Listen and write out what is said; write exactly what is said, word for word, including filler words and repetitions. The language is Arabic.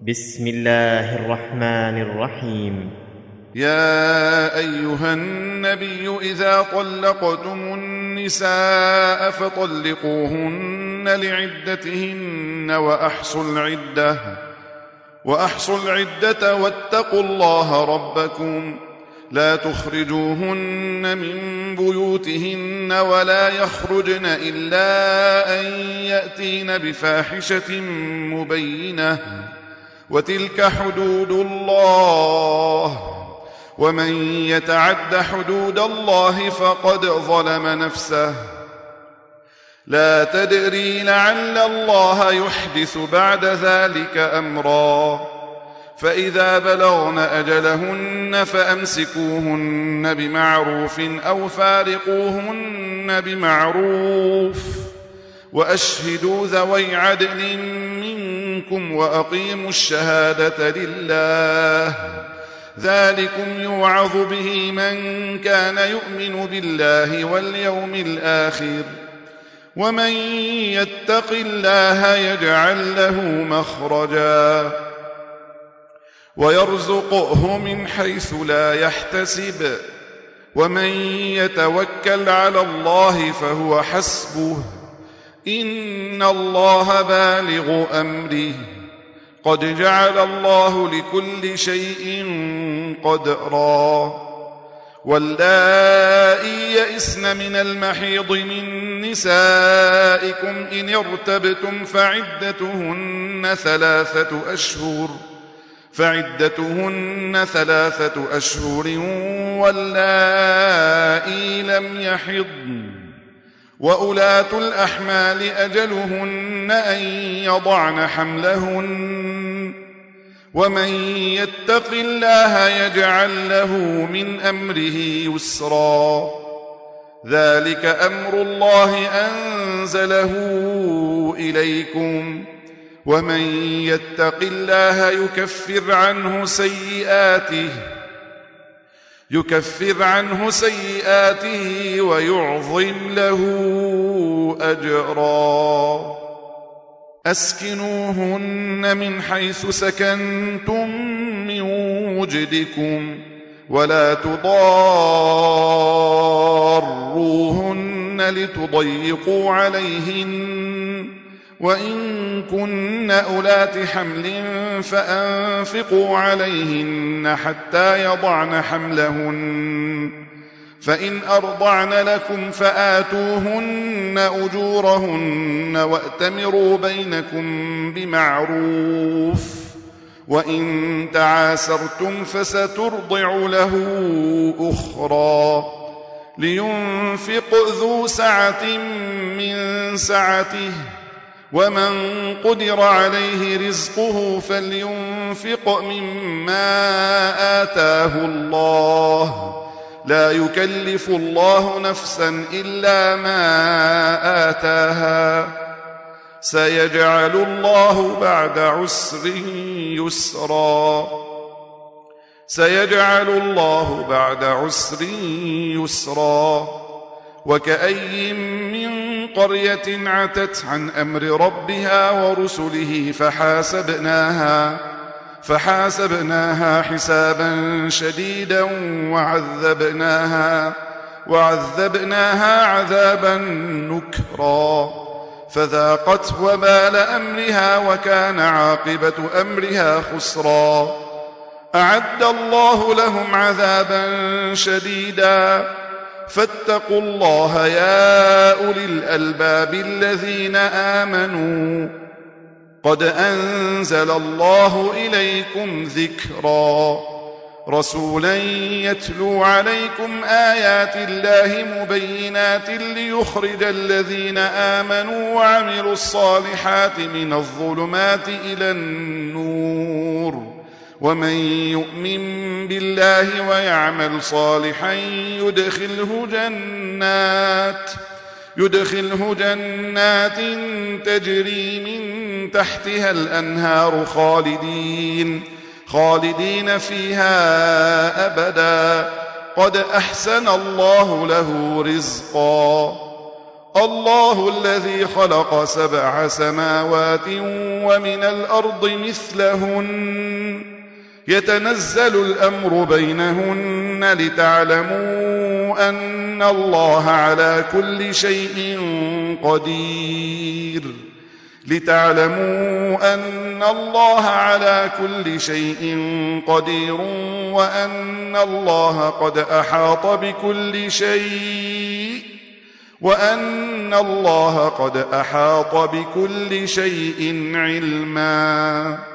بسم الله الرحمن الرحيم. يا أيها النبي إذا طلقتم النساء فطلقوهن لعدتهن وأحصوا العدة وأحصوا العدة واتقوا الله ربكم لا تخرجوهن من بيوتهن ولا يخرجن إلا أن يأتين بفاحشة مبينة وتلك حدود الله ومن يتعد حدود الله فقد ظلم نفسه لا تدري لعل الله يحدث بعد ذلك أمرا فإذا بلغن أجلهن فأمسكوهن بمعروف أو فارقوهن بمعروف وأشهدوا ذوي عدل منكم وأقيموا الشهادة لله ذلكم يوعظ به من كان يؤمن بالله واليوم الآخر ومن يتق الله يجعل له مخرجا ويرزقه من حيث لا يحتسب ومن يتوكل على الله فهو حسبه إن الله بالغ أمره قد جعل الله لكل شيء قدرا واللائي يئسن من المحيض من نسائكم إن ارتبتم فعدتهن ثلاثة أشهر فعدتهن ثلاثة أشهر واللائي لم يحضن وأولاة الأحمال أجلهن أن يضعن حملهن ومن يتق الله يجعل له من أمره يسرا ذلك أمر الله أنزله إليكم ومن يتق الله يكفر عنه سيئاته يكفر عنه سيئاته ويعظم له أجرا أسكنوهن من حيث سكنتم من وجدكم ولا تضاروهن لتضيقوا عليهن وإن كن أولات حمل فأنفقوا عليهن حتى يضعن حملهن فإن أرضعن لكم فآتوهن أجورهن وأتمروا بينكم بمعروف وإن تعاسرتم فسترضع له أخرى لينفق ذو سعة من سعته ومن قدر عليه رزقه فلينفق مما آتاه الله لا يكلف الله نفسا إلا ما آتاها سيجعل الله بعد عسر يسرا سيجعل الله بعد عسر يسرا وكأي من قرية عتت عن أمر ربها ورسله فحاسبناها فحاسبناها حسابا شديدا وعذبناها وعذبناها عذابا نكرا فذاقت وبال أمرها وكان عاقبة أمرها خسرا أعد الله لهم عذابا شديدا فاتقوا الله يا أولي الألباب الذين آمنوا قد أنزل الله إليكم ذكرا رسولا يتلو عليكم آيات الله مبينات ليخرج الذين آمنوا وعملوا الصالحات من الظلمات إلى النور ومن يؤمن بالله ويعمل صالحا يدخله جنات يدخله جنات تجري من تحتها الأنهار خالدين خالدين فيها أبدا قد أحسن الله له رزقا الله الذي خلق سبع سماوات ومن الأرض مثلهن يتنزل الأمر بينهن لتعلموا أن الله على كل شيء قدير لتعلموا أن الله على كل شيء قدير وأن الله قد أحاط بكل شيء وأن الله قد أحاط بكل شيء علما